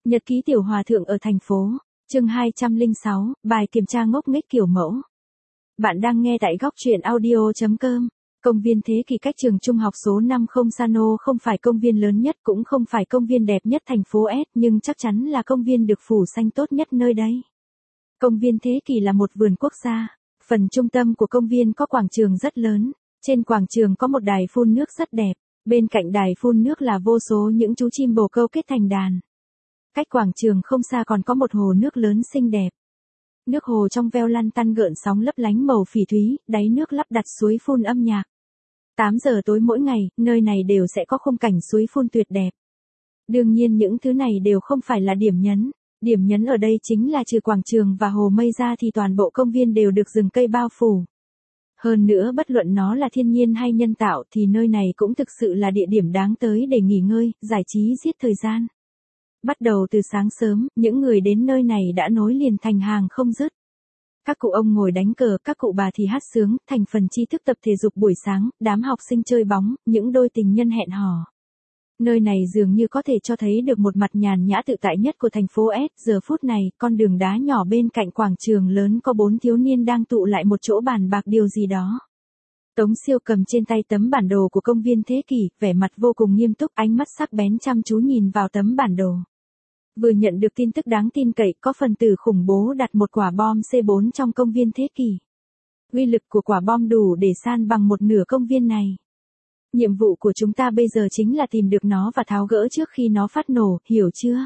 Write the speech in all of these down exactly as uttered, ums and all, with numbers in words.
Nhật ký tiểu hòa thượng ở thành phố, chương hai trăm lẻ sáu, bài kiểm tra ngốc nghếch kiểu mẫu. Bạn đang nghe tại góc truyện audio chấm com. Công viên Thế Kỷ cách trường trung học số năm không Sano không phải công viên lớn nhất cũng không phải công viên đẹp nhất thành phố S nhưng chắc chắn là công viên được phủ xanh tốt nhất nơi đây. Công viên Thế Kỷ là một vườn quốc gia. Phần trung tâm của công viên có quảng trường rất lớn. Trên quảng trường có một đài phun nước rất đẹp. Bên cạnh đài phun nước là vô số những chú chim bồ câu kết thành đàn. Cách quảng trường không xa còn có một hồ nước lớn xinh đẹp. Nước hồ trong veo lăn tăn gợn sóng lấp lánh màu phỉ thúy, đáy nước lắp đặt suối phun âm nhạc. tám giờ tối mỗi ngày, nơi này đều sẽ có khung cảnh suối phun tuyệt đẹp. Đương nhiên những thứ này đều không phải là điểm nhấn. Điểm nhấn ở đây chính là trừ quảng trường và hồ mây ra thì toàn bộ công viên đều được rừng cây bao phủ. Hơn nữa bất luận nó là thiên nhiên hay nhân tạo thì nơi này cũng thực sự là địa điểm đáng tới để nghỉ ngơi, giải trí giết thời gian. Bắt đầu từ sáng sớm, những người đến nơi này đã nối liền thành hàng không dứt. Các cụ ông ngồi đánh cờ, các cụ bà thì hát sướng, thành phần tri thức tập thể dục buổi sáng, đám học sinh chơi bóng, những đôi tình nhân hẹn hò. Nơi này dường như có thể cho thấy được một mặt nhàn nhã tự tại nhất của thành phố S. Giờ phút này, con đường đá nhỏ bên cạnh quảng trường lớn có bốn thiếu niên đang tụ lại một chỗ bàn bạc điều gì đó. Tống Siêu cầm trên tay tấm bản đồ của công viên Thế Kỷ, vẻ mặt vô cùng nghiêm túc, ánh mắt sắc bén chăm chú nhìn vào tấm bản đồ. Vừa nhận được tin tức đáng tin cậy, có phần tử khủng bố đặt một quả bom C bốn trong công viên Thế Kỷ. Uy lực của quả bom đủ để san bằng một nửa công viên này. Nhiệm vụ của chúng ta bây giờ chính là tìm được nó và tháo gỡ trước khi nó phát nổ, hiểu chưa?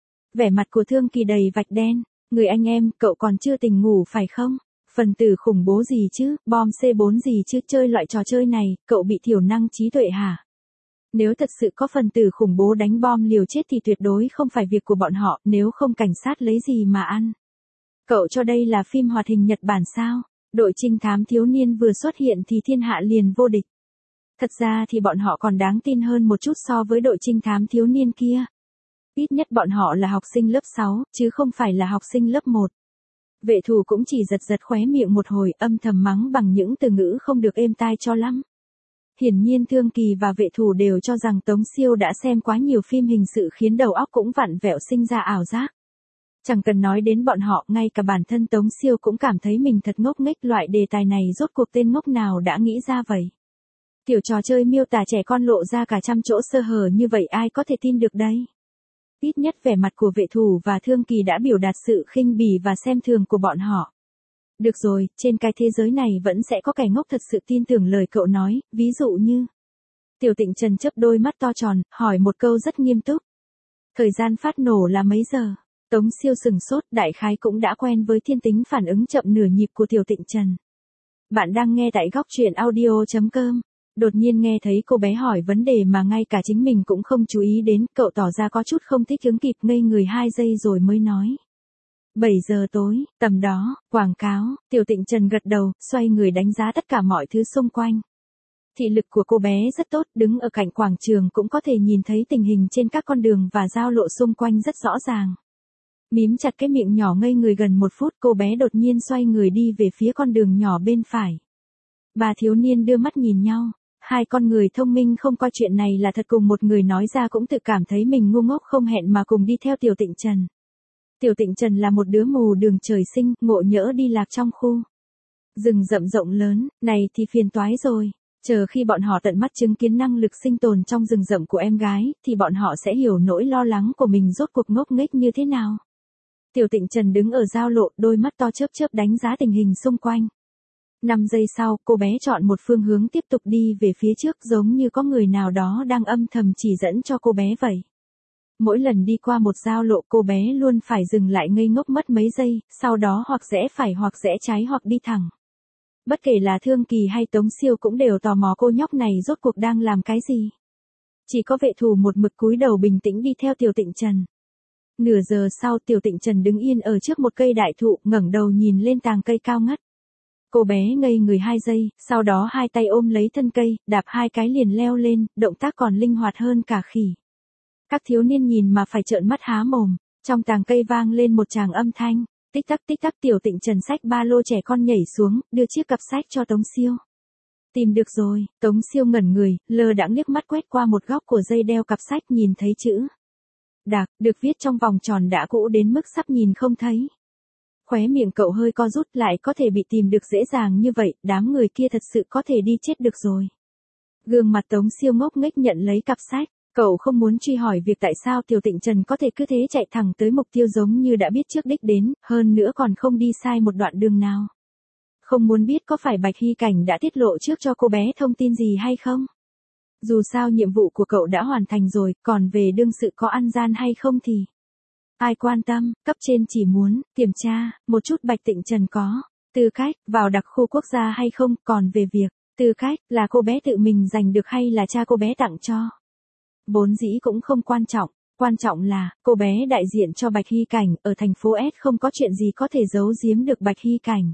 Vẻ mặt của Thương Kỳ đầy vạch đen, người anh em, cậu còn chưa tỉnh ngủ phải không? Phần tử khủng bố gì chứ, bom C bốn gì chứ, chơi loại trò chơi này, cậu bị thiểu năng trí tuệ hả? Nếu thật sự có phần tử khủng bố đánh bom liều chết thì tuyệt đối không phải việc của bọn họ, nếu không cảnh sát lấy gì mà ăn. Cậu cho đây là phim hoạt hình Nhật Bản sao? Đội trinh thám thiếu niên vừa xuất hiện thì thiên hạ liền vô địch. Thật ra thì bọn họ còn đáng tin hơn một chút so với đội trinh thám thiếu niên kia. Ít nhất bọn họ là học sinh lớp sáu, chứ không phải là học sinh lớp một. Vệ thủ cũng chỉ giật giật khóe miệng một hồi, âm thầm mắng bằng những từ ngữ không được êm tai cho lắm. Hiển nhiên Thương Kỳ và vệ thủ đều cho rằng Tống Siêu đã xem quá nhiều phim hình sự khiến đầu óc cũng vặn vẹo sinh ra ảo giác. Chẳng cần nói đến bọn họ, ngay cả bản thân Tống Siêu cũng cảm thấy mình thật ngốc nghếch, loại đề tài này rốt cuộc tên ngốc nào đã nghĩ ra vậy. Tiểu trò chơi miêu tả trẻ con lộ ra cả trăm chỗ sơ hở như vậy ai có thể tin được đây? Ít nhất vẻ mặt của vệ thủ và Thương Kỳ đã biểu đạt sự khinh bỉ và xem thường của bọn họ. Được rồi, trên cái thế giới này vẫn sẽ có kẻ ngốc thật sự tin tưởng lời cậu nói, ví dụ như. Tiểu Tịnh Trần chớp đôi mắt to tròn, hỏi một câu rất nghiêm túc. Thời gian phát nổ là mấy giờ? Tống Siêu sừng sốt, đại khái cũng đã quen với thiên tính phản ứng chậm nửa nhịp của Tiểu Tịnh Trần. Bạn đang nghe tại góc truyện audio chấm com. Đột nhiên nghe thấy cô bé hỏi vấn đề mà ngay cả chính mình cũng không chú ý đến, cậu tỏ ra có chút không thích ứng, kịp ngây người hai giây rồi mới nói. bảy giờ tối, tầm đó, quảng cáo, Tiểu Tịnh Trần gật đầu, xoay người đánh giá tất cả mọi thứ xung quanh. Thị lực của cô bé rất tốt, đứng ở cạnh quảng trường cũng có thể nhìn thấy tình hình trên các con đường và giao lộ xung quanh rất rõ ràng. Mím chặt cái miệng nhỏ ngây người gần một phút, cô bé đột nhiên xoay người đi về phía con đường nhỏ bên phải. Ba thiếu niên đưa mắt nhìn nhau. Hai con người thông minh không coi chuyện này là thật, cùng một người nói ra cũng tự cảm thấy mình ngu ngốc không hẹn mà cùng đi theo Tiểu Tịnh Trần. Tiểu Tịnh Trần là một đứa mù đường trời sinh, ngộ nhỡ đi lạc trong khu rừng rậm rộng lớn, này thì phiền toái rồi. Chờ khi bọn họ tận mắt chứng kiến năng lực sinh tồn trong rừng rậm của em gái, thì bọn họ sẽ hiểu nỗi lo lắng của mình rốt cuộc ngốc nghếch như thế nào. Tiểu Tịnh Trần đứng ở giao lộ, đôi mắt to chớp chớp đánh giá tình hình xung quanh. Năm giây sau, cô bé chọn một phương hướng tiếp tục đi về phía trước, giống như có người nào đó đang âm thầm chỉ dẫn cho cô bé vậy. Mỗi lần đi qua một giao lộ cô bé luôn phải dừng lại ngây ngốc mất mấy giây, sau đó hoặc rẽ phải hoặc rẽ trái hoặc đi thẳng. Bất kể là Thương Kỳ hay Tống Siêu cũng đều tò mò cô nhóc này rốt cuộc đang làm cái gì. Chỉ có vệ thủ một mực cúi đầu bình tĩnh đi theo Tiểu Tịnh Trần. Nửa giờ sau Tiểu Tịnh Trần đứng yên ở trước một cây đại thụ, ngẩng đầu nhìn lên tàng cây cao ngất. Cô bé ngây người hai giây, sau đó hai tay ôm lấy thân cây, đạp hai cái liền leo lên, động tác còn linh hoạt hơn cả khỉ. Các thiếu niên nhìn mà phải trợn mắt há mồm, trong tàng cây vang lên một tràng âm thanh, tích tắc tích tắc. Tiểu Tịnh Trần xách ba lô trẻ con nhảy xuống, đưa chiếc cặp sách cho Tống Siêu. Tìm được rồi, Tống Siêu ngẩn người, lơ đãng liếc mắt quét qua một góc của dây đeo cặp sách nhìn thấy chữ Đặc, được viết trong vòng tròn đã cũ đến mức sắp nhìn không thấy. Khóe miệng cậu hơi co rút, lại có thể bị tìm được dễ dàng như vậy, đám người kia thật sự có thể đi chết được rồi. Gương mặt Tống Siêu ngốc nghếch nhận lấy cặp sách, cậu không muốn truy hỏi việc tại sao Tiểu Tịnh Trần có thể cứ thế chạy thẳng tới mục tiêu giống như đã biết trước đích đến, hơn nữa còn không đi sai một đoạn đường nào. Không muốn biết có phải Bạch Hy Cảnh đã tiết lộ trước cho cô bé thông tin gì hay không. Dù sao nhiệm vụ của cậu đã hoàn thành rồi, còn về đương sự có ăn gian hay không thì ai quan tâm, cấp trên chỉ muốn kiểm tra một chút Bạch Tịnh Trần có tư cách vào đặc khu quốc gia hay không, còn về việc tư cách là cô bé tự mình giành được hay là cha cô bé tặng cho, vốn dĩ cũng không quan trọng, quan trọng là cô bé đại diện cho Bạch Hy Cảnh ở thành phố S không có chuyện gì có thể giấu giếm được Bạch Hy Cảnh.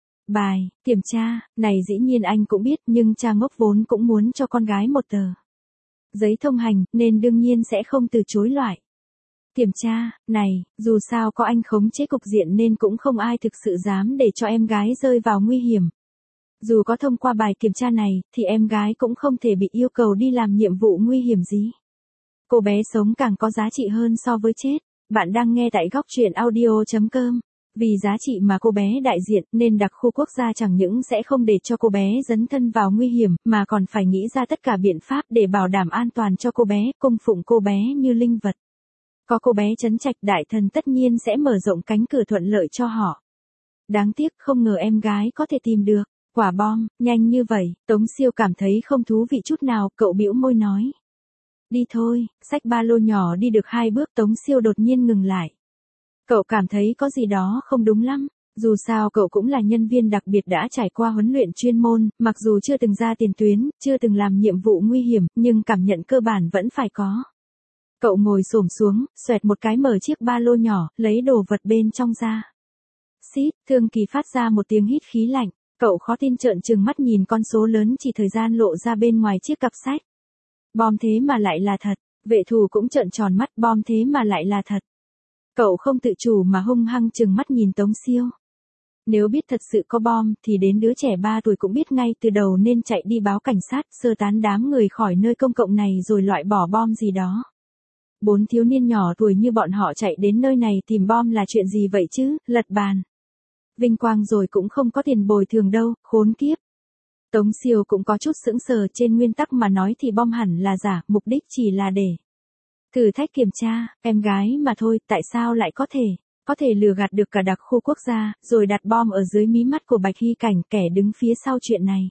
Bài kiểm tra này dĩ nhiên anh cũng biết, nhưng cha ngốc vốn cũng muốn cho con gái một tờ giấy thông hành nên đương nhiên sẽ không từ chối loại kiểm tra này, dù sao có anh khống chế cục diện nên cũng không ai thực sự dám để cho em gái rơi vào nguy hiểm. Dù có thông qua bài kiểm tra này thì em gái cũng không thể bị yêu cầu đi làm nhiệm vụ nguy hiểm gì. Cô bé sống càng có giá trị hơn so với chết. Bạn đang nghe tại góc truyện audio chấm com. Vì giá trị mà cô bé đại diện nên đặc khu quốc gia chẳng những sẽ không để cho cô bé dấn thân vào nguy hiểm mà còn phải nghĩ ra tất cả biện pháp để bảo đảm an toàn cho cô bé, cung phụng cô bé như linh vật. Có cô bé trấn trạch, đại thần tất nhiên sẽ mở rộng cánh cửa thuận lợi cho họ. Đáng tiếc không ngờ em gái có thể tìm được quả bom nhanh như vậy. Tống Siêu cảm thấy không thú vị chút nào, cậu bĩu môi nói. Đi thôi, xách ba lô nhỏ đi được hai bước Tống Siêu đột nhiên ngừng lại. Cậu cảm thấy có gì đó không đúng lắm, dù sao cậu cũng là nhân viên đặc biệt đã trải qua huấn luyện chuyên môn, mặc dù chưa từng ra tiền tuyến, chưa từng làm nhiệm vụ nguy hiểm, nhưng cảm nhận cơ bản vẫn phải có. Cậu ngồi xổm xuống, xoẹt một cái mở chiếc ba lô nhỏ, lấy đồ vật bên trong ra. Xít, Thương Kỳ phát ra một tiếng hít khí lạnh, cậu khó tin trợn trừng mắt nhìn con số lớn chỉ thời gian lộ ra bên ngoài chiếc cặp sách. Bom thế mà lại là thật, vệ thù cũng trợn tròn mắt, bom thế mà lại là thật. Cậu không tự chủ mà hung hăng trừng mắt nhìn Tống Siêu. Nếu biết thật sự có bom thì đến đứa trẻ ba tuổi cũng biết ngay từ đầu nên chạy đi báo cảnh sát, sơ tán đám người khỏi nơi công cộng này rồi loại bỏ bom gì đó. Bốn thiếu niên nhỏ tuổi như bọn họ chạy đến nơi này tìm bom là chuyện gì vậy chứ, lật bàn. Vinh quang rồi cũng không có tiền bồi thường đâu, khốn kiếp. Tống Siêu cũng có chút sững sờ, trên nguyên tắc mà nói thì bom hẳn là giả, mục đích chỉ là để thử thách kiểm tra, em gái mà thôi, tại sao lại có thể, có thể lừa gạt được cả đặc khu quốc gia, rồi đặt bom ở dưới mí mắt của Bạch Hy Cảnh, kẻ đứng phía sau chuyện này.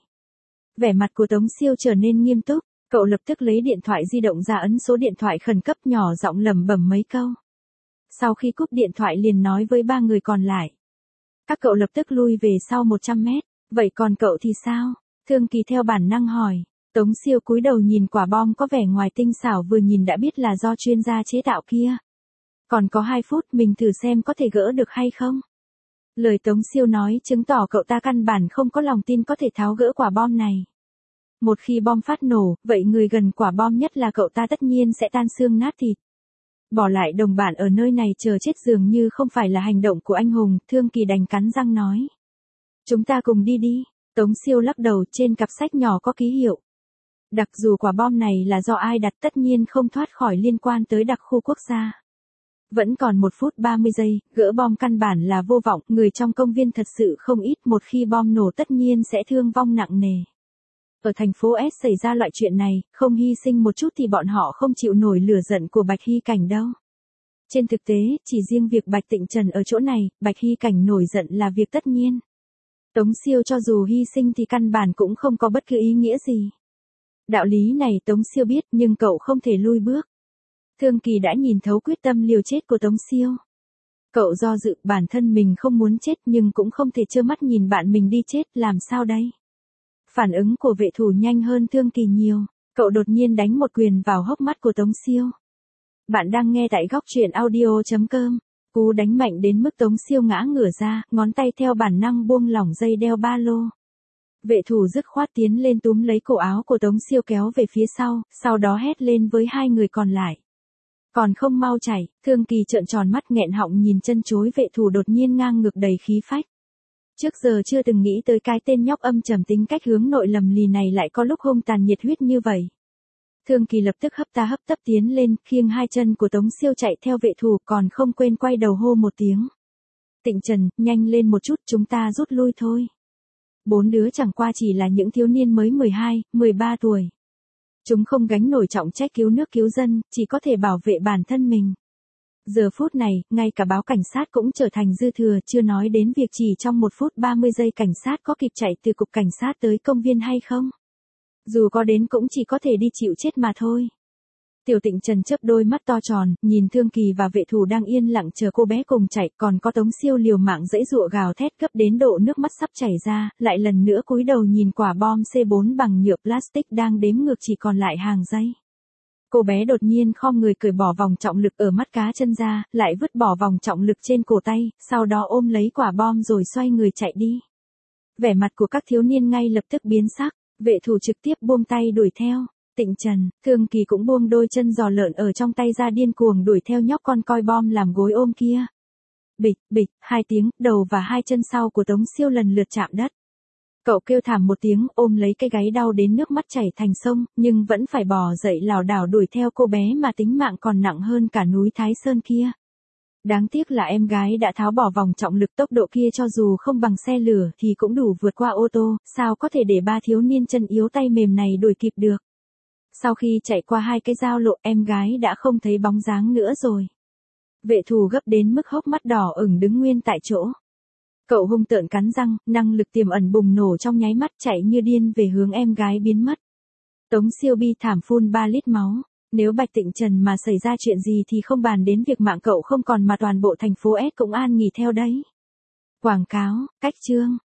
Vẻ mặt của Tống Siêu trở nên nghiêm túc, cậu lập tức lấy điện thoại di động ra ấn số điện thoại khẩn cấp, nhỏ giọng lẩm bẩm mấy câu. Sau khi cúp điện thoại liền nói với ba người còn lại. Các cậu lập tức lui về sau một trăm mét, vậy còn cậu thì sao? Thương Kỳ theo bản năng hỏi. Tống Siêu cúi đầu nhìn quả bom có vẻ ngoài tinh xảo, vừa nhìn đã biết là do chuyên gia chế tạo kia. Còn có hai phút, mình thử xem có thể gỡ được hay không. Lời Tống Siêu nói chứng tỏ cậu ta căn bản không có lòng tin có thể tháo gỡ quả bom này. Một khi bom phát nổ, vậy người gần quả bom nhất là cậu ta tất nhiên sẽ tan xương nát thịt. Bỏ lại đồng bạn ở nơi này chờ chết dường như không phải là hành động của anh hùng, Thương Kỳ đành cắn răng nói. Chúng ta cùng đi đi. Tống Siêu lắc đầu, trên cặp sách nhỏ có ký hiệu. Đặc dù quả bom này là do ai đặt tất nhiên không thoát khỏi liên quan tới đặc khu quốc gia. Vẫn còn một phút ba mươi giây, gỡ bom căn bản là vô vọng, người trong công viên thật sự không ít, một khi bom nổ tất nhiên sẽ thương vong nặng nề. Ở thành phố S xảy ra loại chuyện này, không hy sinh một chút thì bọn họ không chịu nổi lửa giận của Bạch Hy Cảnh đâu. Trên thực tế, chỉ riêng việc Bạch Tịnh Trần ở chỗ này, Bạch Hy Cảnh nổi giận là việc tất nhiên. Tống Siêu cho dù hy sinh thì căn bản cũng không có bất cứ ý nghĩa gì. Đạo lý này Tống Siêu biết nhưng cậu không thể lui bước. Thương Kỳ đã nhìn thấu quyết tâm liều chết của Tống Siêu. Cậu do dự, bản thân mình không muốn chết nhưng cũng không thể trơ mắt nhìn bạn mình đi chết, làm sao đây? Phản ứng của vệ thủ nhanh hơn Thương Kỳ nhiều, cậu đột nhiên đánh một quyền vào hốc mắt của Tống Siêu. Bạn đang nghe tại góc truyện audio chấm com. Cú đánh mạnh đến mức Tống Siêu ngã ngửa ra, ngón tay theo bản năng buông lỏng dây đeo ba lô. Vệ thủ dứt khoát tiến lên túm lấy cổ áo của Tống Siêu kéo về phía sau, sau đó hét lên với hai người còn lại. Còn không mau chạy, Thương Kỳ trợn tròn mắt nghẹn họng nhìn chân chối vệ thủ đột nhiên ngang ngược đầy khí phách. Trước giờ chưa từng nghĩ tới cái tên nhóc âm trầm tính cách hướng nội lầm lì này lại có lúc hung tàn nhiệt huyết như vậy. Thương Kỳ lập tức hấp ta hấp tấp tiến lên, khiêng hai chân của Tống Siêu chạy theo vệ thủ còn không quên quay đầu hô một tiếng. Tịnh Trần, nhanh lên một chút chúng ta rút lui thôi. Bốn đứa chẳng qua chỉ là những thiếu niên mới mười hai, mười ba tuổi. Chúng không gánh nổi trọng trách cứu nước cứu dân, chỉ có thể bảo vệ bản thân mình. Giờ phút này, ngay cả báo cảnh sát cũng trở thành dư thừa, chưa nói đến việc chỉ trong một phút ba mươi giây cảnh sát có kịp chạy từ cục cảnh sát tới công viên hay không. Dù có đến cũng chỉ có thể đi chịu chết mà thôi. Tiểu Tịnh Trần chớp đôi mắt to tròn, nhìn Thương Kỳ và vệ thủ đang yên lặng chờ cô bé cùng chạy, còn có Tống Siêu liều mạng giãy giụa gào thét gấp đến độ nước mắt sắp chảy ra, lại lần nữa cúi đầu nhìn quả bom C bốn bằng nhựa plastic đang đếm ngược chỉ còn lại hàng giây. Cô bé đột nhiên khom người cởi bỏ vòng trọng lực ở mắt cá chân ra, lại vứt bỏ vòng trọng lực trên cổ tay, sau đó ôm lấy quả bom rồi xoay người chạy đi. Vẻ mặt của các thiếu niên ngay lập tức biến sắc, vệ thủ trực tiếp buông tay đuổi theo. Tịnh Trần, Thương Kỳ cũng buông đôi chân giò lợn ở trong tay ra điên cuồng đuổi theo nhóc con coi bom làm gối ôm kia. Bịch, bịch, hai tiếng, đầu và hai chân sau của Tống Siêu lần lượt chạm đất. Cậu kêu thảm một tiếng, ôm lấy cái gáy đau đến nước mắt chảy thành sông, nhưng vẫn phải bò dậy lảo đảo đuổi theo cô bé mà tính mạng còn nặng hơn cả núi Thái Sơn kia. Đáng tiếc là em gái đã tháo bỏ vòng trọng lực, tốc độ kia cho dù không bằng xe lửa thì cũng đủ vượt qua ô tô, sao có thể để ba thiếu niên chân yếu tay mềm này đuổi kịp được. Sau khi chạy qua hai cái giao lộ, em gái đã không thấy bóng dáng nữa rồi. Vệ thủ gấp đến mức hốc mắt đỏ ửng đứng nguyên tại chỗ. Cậu hung tợn cắn răng, năng lực tiềm ẩn bùng nổ trong nháy mắt, chạy như điên về hướng em gái biến mất. Tống Siêu bi thảm phun ba lít máu. Nếu Bạch Tịnh Trần mà xảy ra chuyện gì thì không bàn đến việc mạng cậu không còn mà toàn bộ thành phố S cũng an nghỉ theo đấy. Quảng cáo, cách chương.